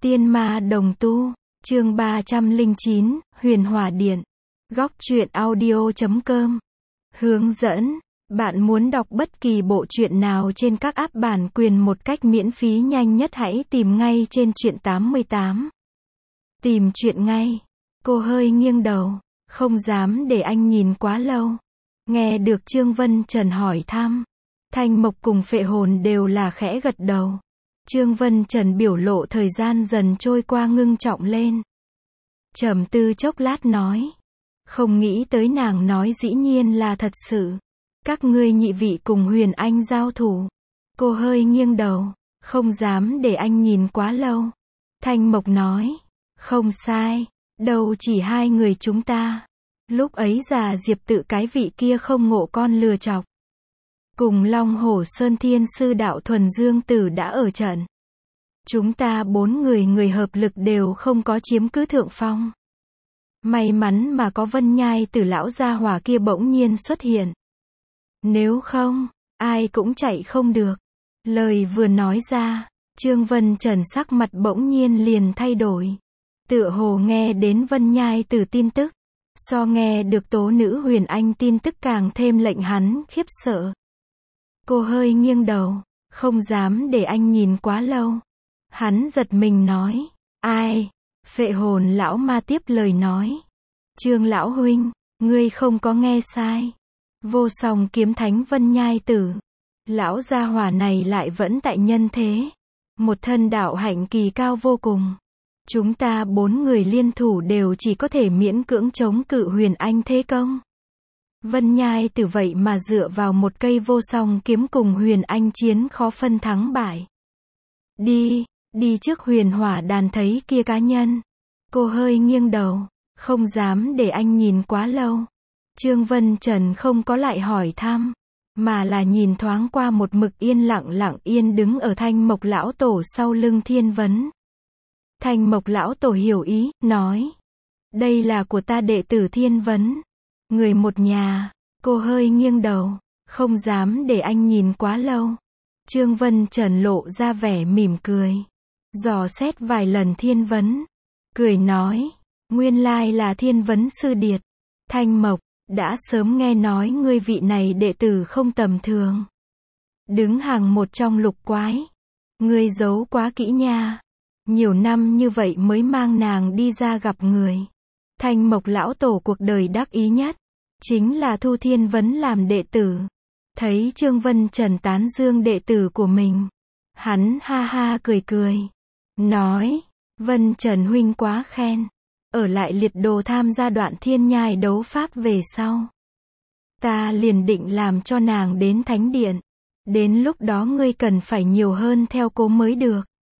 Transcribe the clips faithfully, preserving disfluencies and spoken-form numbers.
Tiên ma đồng tu, chương ba trăm lẻ chín, Huyền Hỏa Điện. Góc truyện audio chấm com. Hướng dẫn, bạn muốn đọc bất kỳ bộ truyện nào trên các app bản quyền một cách miễn phí nhanh nhất hãy tìm ngay trên truyện tám mươi tám. Tìm truyện ngay. Cô hơi nghiêng đầu, không dám để anh nhìn quá lâu. Nghe được Trương Vân Trần hỏi thăm, Thanh Mộc cùng Phệ Hồn đều là khẽ gật đầu. Trương Vân Trần biểu lộ thời gian dần trôi qua ngưng trọng lên. Trầm tư chốc lát nói. Không nghĩ tới nàng nói dĩ nhiên là thật sự. Các ngươi nhị vị cùng Huyền Anh giao thủ. Cô hơi nghiêng đầu, không dám để anh nhìn quá lâu. Thanh Mộc nói. Không sai, đâu chỉ hai người chúng ta. Lúc ấy già Diệp tự cái vị kia không ngộ con lừa chọc. Cùng Long Hổ Sơn Thiên Sư Đạo Thuần Dương Tử đã ở trận. Chúng ta bốn người người hợp lực đều không có chiếm cứ thượng phong. May mắn mà có Vân Nhai Tử lão gia hỏa kia bỗng nhiên xuất hiện. Nếu không, ai cũng chạy không được. Lời vừa nói ra, Trương Vân Trần sắc mặt bỗng nhiên liền thay đổi. Tựa hồ nghe đến Vân Nhai Tử tin tức, so nghe được tố nữ Huyền Anh tin tức càng thêm lệnh hắn khiếp sợ. Cô hơi nghiêng đầu, không dám để anh nhìn quá lâu. Hắn giật mình nói, ai? Phệ Hồn lão ma tiếp lời nói. Trương lão huynh, ngươi không có nghe sai. Vô Song kiếm thánh Vân Nhai Tử. Lão gia hỏa này lại vẫn tại nhân thế. Một thân đạo hạnh kỳ cao vô cùng. Chúng ta bốn người liên thủ đều chỉ có thể miễn cưỡng chống cự Huyền Anh thế công. Vân Nhai Tử vậy mà dựa vào một cây Vô Song kiếm cùng Huyền Anh chiến khó phân thắng bại. Đi, đi trước Huyền Hỏa đàn thấy kia cá nhân. Cô hơi nghiêng đầu, không dám để anh nhìn quá lâu. Trương Vân Trần không có lại hỏi thăm, mà là nhìn thoáng qua một mực yên lặng lặng yên đứng ở Thanh Mộc lão tổ sau lưng Thiên Vấn. Thanh Mộc lão tổ hiểu ý, nói. Đây là của ta đệ tử Thiên Vấn. Người một nhà. Cô hơi nghiêng đầu, không dám để anh nhìn quá lâu. Trương Vân Trần lộ ra vẻ mỉm cười. Dò xét vài lần Thiên Vấn. Cười nói. Nguyên lai là Thiên Vấn sư điệt. Thanh Mộc, đã sớm nghe nói ngươi vị này đệ tử không tầm thường. Đứng hàng một trong lục quái. Ngươi giấu quá kỹ nha. Nhiều năm như vậy mới mang nàng đi ra gặp người. Thanh Mộc lão tổ cuộc đời đắc ý nhất, chính là thu Thiên Vấn làm đệ tử. Thấy Trương Vân Trần tán dương đệ tử của mình. Hắn ha ha cười cười. Nói, Vân Trần huynh quá khen. Ở lại liệt đồ tham gia đoạn thiên nhai đấu pháp về sau. Ta liền định làm cho nàng đến thánh điện. Đến lúc đó ngươi cần phải nhiều hơn theo cô mới được.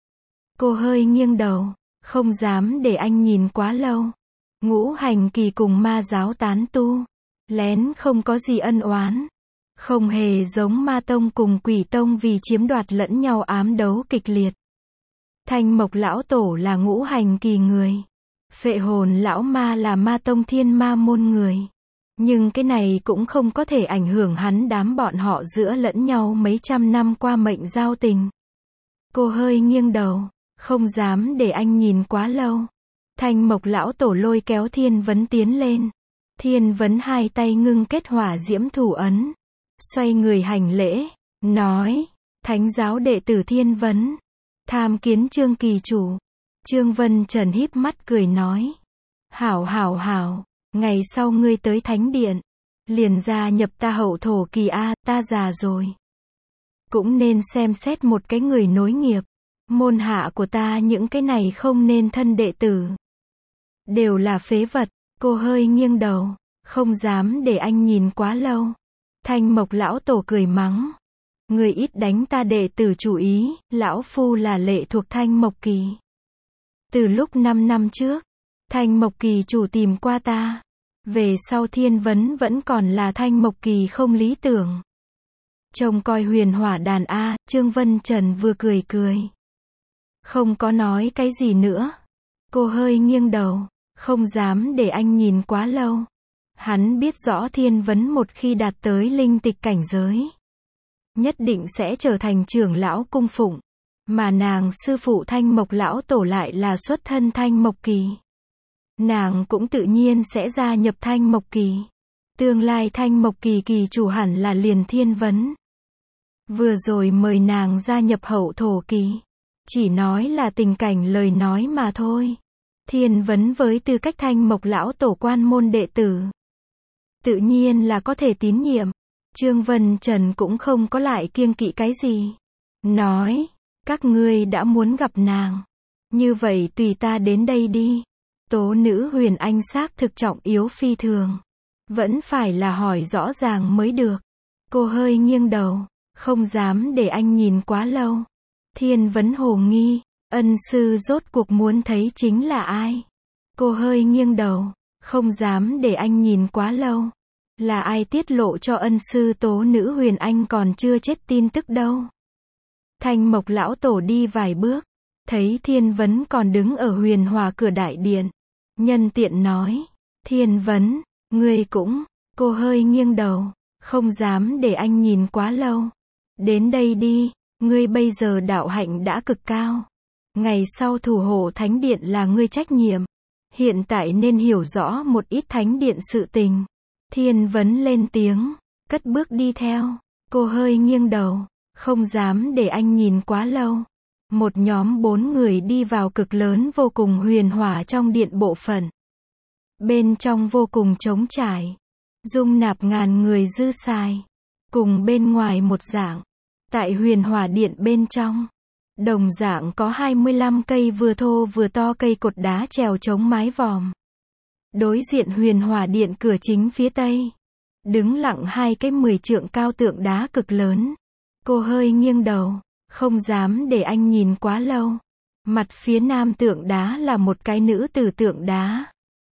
Cô hơi nghiêng đầu, không dám để anh nhìn quá lâu. Ngũ hành kỳ cùng ma giáo tán tu. Lén không có gì ân oán. Không hề giống ma tông cùng quỷ tông vì chiếm đoạt lẫn nhau ám đấu kịch liệt. Thanh Mộc lão tổ là ngũ hành kỳ người. Phệ Hồn lão ma là ma tông thiên ma môn người. Nhưng cái này cũng không có thể ảnh hưởng hắn đám bọn họ giữa lẫn nhau mấy trăm năm qua mệnh giao tình. Cô hơi nghiêng đầu, không dám để anh nhìn quá lâu. Thanh Mộc lão tổ lôi kéo Thiên Vấn tiến lên. Thiên Vấn hai tay ngưng kết hỏa diễm thủ ấn. Xoay người hành lễ, nói, thánh giáo đệ tử Thiên Vấn. Tham kiến Trương kỳ chủ. Trương Vân Trần híp mắt cười nói. Hảo hảo hảo, ngày sau ngươi tới thánh điện. Liền gia nhập ta hậu thổ kỳ A, ta già rồi. Cũng nên xem xét một cái người nối nghiệp. Môn hạ của ta những cái này không nên thân đệ tử. Đều là phế vật. Cô hơi nghiêng đầu, không dám để anh nhìn quá lâu. Thanh Mộc lão tổ cười mắng. Người ít đánh ta đệ tử chủ ý, lão phu là lệ thuộc Thanh Mộc kỳ. Từ lúc năm năm trước, Thanh Mộc kỳ chủ tìm qua ta. Về sau Thiên Vấn vẫn còn là Thanh Mộc kỳ không lý tưởng. Trông coi Huyền Hỏa đàn A, Trương Vân Trần vừa cười cười. Không có nói cái gì nữa. Cô hơi nghiêng đầu, không dám để anh nhìn quá lâu. Hắn biết rõ Thiên Vấn một khi đạt tới linh tịch cảnh giới, nhất định sẽ trở thành trưởng lão cung phụng. Mà nàng sư phụ Thanh Mộc lão tổ lại là xuất thân Thanh Mộc Kỳ. Nàng cũng tự nhiên sẽ gia nhập Thanh Mộc Kỳ. Tương lai Thanh Mộc Kỳ kỳ chủ hẳn là liền Thiên Vấn. Vừa rồi mời nàng gia nhập Hậu Thổ Kỳ. Chỉ nói là tình cảnh lời nói mà thôi. Thiên Vấn với tư cách Thanh Mộc lão tổ quan môn đệ tử, tự nhiên là có thể tín nhiệm. Trương Vân Trần cũng không có lại kiêng kỵ cái gì. Nói, các ngươi đã muốn gặp nàng. Như vậy tùy ta đến đây đi. Tố nữ Huyền Anh xác thực trọng yếu phi thường. Vẫn phải là hỏi rõ ràng mới được. Cô hơi nghiêng đầu, không dám để anh nhìn quá lâu. Thiên Vấn hồ nghi, ân sư rốt cuộc muốn thấy chính là ai? Cô hơi nghiêng đầu, không dám để anh nhìn quá lâu. Là ai tiết lộ cho ân sư tố nữ Huyền Anh còn chưa chết tin tức đâu? Thanh Mộc lão tổ đi vài bước, thấy Thiên Vấn còn đứng ở Huyền Hòa cửa đại điện. Nhân tiện nói, Thiên Vấn, ngươi cũng, cô hơi nghiêng đầu, không dám để anh nhìn quá lâu. Đến đây đi, ngươi bây giờ đạo hạnh đã cực cao. Ngày sau thủ hộ thánh điện là ngươi trách nhiệm. Hiện tại nên hiểu rõ một ít thánh điện sự tình. Thiên Vấn lên tiếng, cất bước đi theo. Cô hơi nghiêng đầu, không dám để anh nhìn quá lâu. Một nhóm bốn người đi vào cực lớn vô cùng huyền hỏa trong điện bộ phận. Bên trong vô cùng trống trải, dung nạp ngàn người dư xài. Cùng bên ngoài một dạng, tại huyền hỏa điện bên trong, đồng dạng có hai mươi lăm cây vừa thô vừa to cây cột đá trèo chống mái vòm. Đối diện huyền hỏa điện cửa chính phía tây, đứng lặng hai cái mười trượng cao tượng đá cực lớn. Cô hơi nghiêng đầu, không dám để anh nhìn quá lâu. Mặt phía nam tượng đá là một cái nữ tử tượng đá.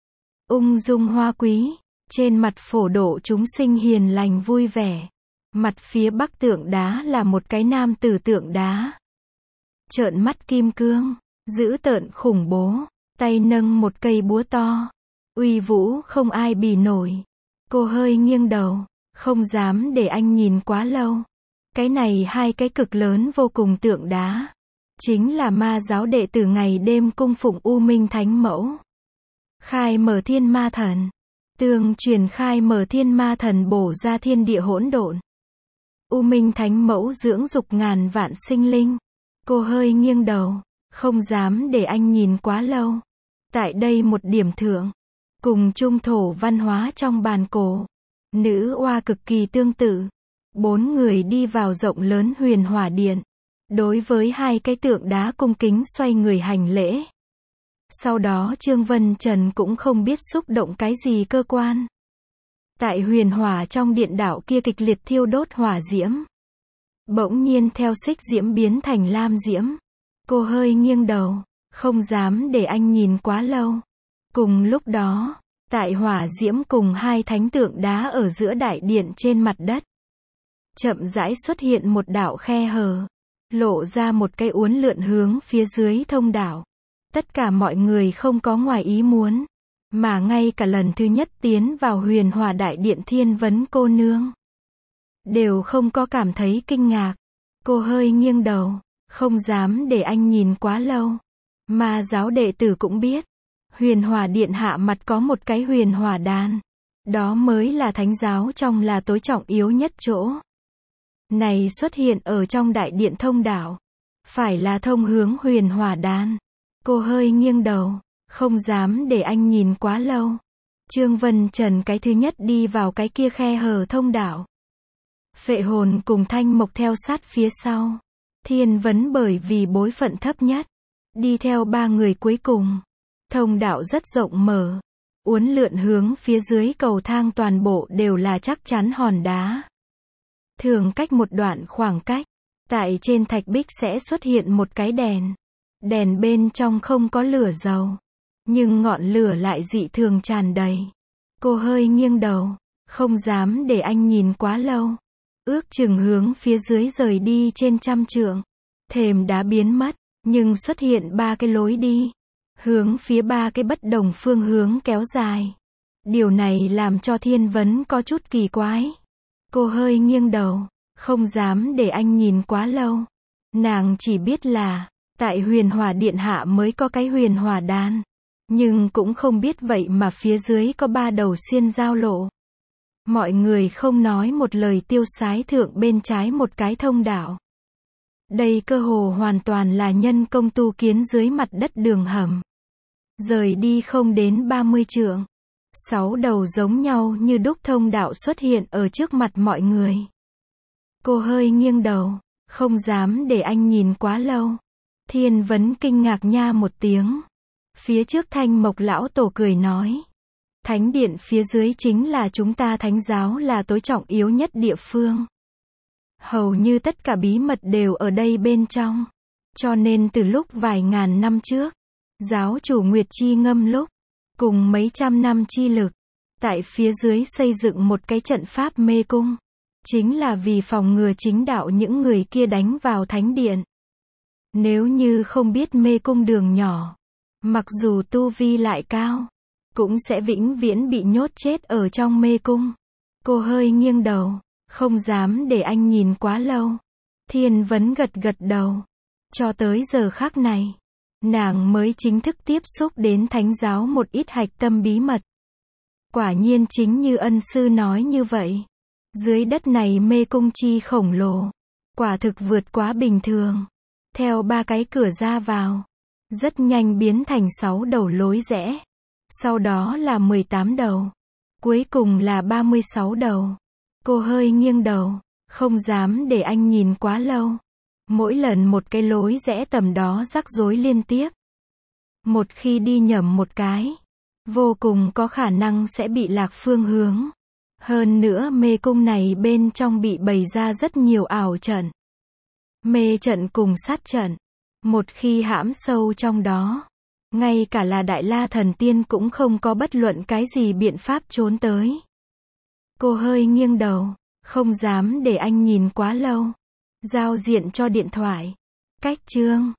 Ung dung hoa quý, trên mặt phổ độ chúng sinh hiền lành vui vẻ. Mặt phía bắc tượng đá là một cái nam tử tượng đá. Trợn mắt kim cương, dữ tợn khủng bố, tay nâng một cây búa to. Uy vũ không ai bì nổi. Cô hơi nghiêng đầu, không dám để anh nhìn quá lâu. Cái này hai cái cực lớn vô cùng tượng đá, chính là ma giáo đệ tử ngày đêm cung phụng U Minh Thánh Mẫu. Khai mở thiên ma thần. Tương truyền khai mở thiên ma thần bổ ra thiên địa hỗn độn. U Minh Thánh Mẫu dưỡng dục ngàn vạn sinh linh. Cô hơi nghiêng đầu, không dám để anh nhìn quá lâu. Tại đây một điểm thượng, cùng trung thổ văn hóa trong bàn cổ, nữ oa cực kỳ tương tự. Bốn người đi vào rộng lớn huyền hỏa điện. Đối với hai cái tượng đá cung kính xoay người hành lễ. Sau đó Trương Vân Trần cũng không biết xúc động cái gì cơ quan. Tại huyền hỏa trong điện đạo kia kịch liệt thiêu đốt hỏa diễm. Bỗng nhiên theo xích diễm biến thành lam diễm. Cô hơi nghiêng đầu, không dám để anh nhìn quá lâu. Cùng lúc đó, tại hỏa diễm cùng hai thánh tượng đá ở giữa đại điện trên mặt đất, chậm rãi xuất hiện một đạo khe hở, lộ ra một cái uốn lượn hướng phía dưới thông đạo. Tất cả mọi người không có ngoài ý muốn, mà ngay cả lần thứ nhất tiến vào huyền hòa đại điện Thiên Vấn cô nương, đều không có cảm thấy kinh ngạc. Cô hơi nghiêng đầu, không dám để anh nhìn quá lâu. Ma giáo đệ tử cũng biết, huyền hòa điện hạ mặt có một cái huyền hòa đan. Đó mới là thánh giáo trong là tối trọng yếu nhất chỗ. Này xuất hiện ở trong đại điện thông đạo, phải là thông hướng huyền hỏa đan. Cô hơi nghiêng đầu, không dám để anh nhìn quá lâu. Trương Vân Trần cái thứ nhất đi vào cái kia khe hở thông đạo. Phệ hồn cùng Thanh Mộc theo sát phía sau. Thiên Vấn bởi vì bối phận thấp nhất, đi theo ba người cuối cùng. Thông đạo rất rộng mở, uốn lượn hướng phía dưới cầu thang toàn bộ đều là chắc chắn hòn đá. Thường cách một đoạn khoảng cách, tại trên thạch bích sẽ xuất hiện một cái đèn. Đèn bên trong không có lửa dầu, nhưng ngọn lửa lại dị thường tràn đầy. Cô hơi nghiêng đầu, không dám để anh nhìn quá lâu. Ước chừng hướng phía dưới rời đi trên trăm trượng. Thềm đá biến mất, nhưng xuất hiện ba cái lối đi, hướng phía ba cái bất đồng phương hướng kéo dài. Điều này làm cho Thiên Vấn có chút kỳ quái. Cô hơi nghiêng đầu, không dám để anh nhìn quá lâu. Nàng chỉ biết là, tại huyền hỏa điện hạ mới có cái huyền hỏa đan. Nhưng cũng không biết vậy mà phía dưới có ba đầu xiên giao lộ. Mọi người không nói một lời tiêu sái thượng bên trái một cái thông đạo. Đây cơ hồ hoàn toàn là nhân công tu kiến dưới mặt đất đường hầm. Rời đi không đến ba mươi trượng. Sáu đầu giống nhau như đúc thông đạo xuất hiện ở trước mặt mọi người. Cô hơi nghiêng đầu, không dám để anh nhìn quá lâu. Thiên Vấn kinh ngạc nha một tiếng. Phía trước Thanh Mộc lão tổ cười nói. Thánh điện phía dưới chính là chúng ta thánh giáo là tối trọng yếu nhất địa phương. Hầu như tất cả bí mật đều ở đây bên trong. Cho nên từ lúc vài ngàn năm trước, giáo chủ Nguyệt Chi Ngâm lúc, cùng mấy trăm năm chi lực, tại phía dưới xây dựng một cái trận pháp mê cung. Chính là vì phòng ngừa chính đạo những người kia đánh vào thánh điện. Nếu như không biết mê cung đường nhỏ, mặc dù tu vi lại cao, cũng sẽ vĩnh viễn bị nhốt chết ở trong mê cung. Cô hơi nghiêng đầu, không dám để anh nhìn quá lâu. Thiên Vấn gật gật đầu. Cho tới giờ khắc này, nàng mới chính thức tiếp xúc đến thánh giáo một ít hạch tâm bí mật. Quả nhiên chính như ân sư nói như vậy. Dưới đất này mê cung chi khổng lồ, quả thực vượt quá bình thường. Theo ba cái cửa ra vào, rất nhanh biến thành sáu đầu lối rẽ. Sau đó là mười tám đầu. Cuối cùng là ba mươi sáu đầu. Cô hơi nghiêng đầu, không dám để anh nhìn quá lâu. Mỗi lần một cái lối rẽ tầm đó rắc rối liên tiếp. Một khi đi nhầm một cái, vô cùng có khả năng sẽ bị lạc phương hướng. Hơn nữa mê cung này bên trong bị bày ra rất nhiều ảo trận. Mê trận cùng sát trận. Một khi hãm sâu trong đó, ngay cả là Đại La Thần Tiên cũng không có bất luận cái gì biện pháp trốn tới. Cô hơi nghiêng đầu, không dám để anh nhìn quá lâu. Giao diện cho điện thoại. Cách chương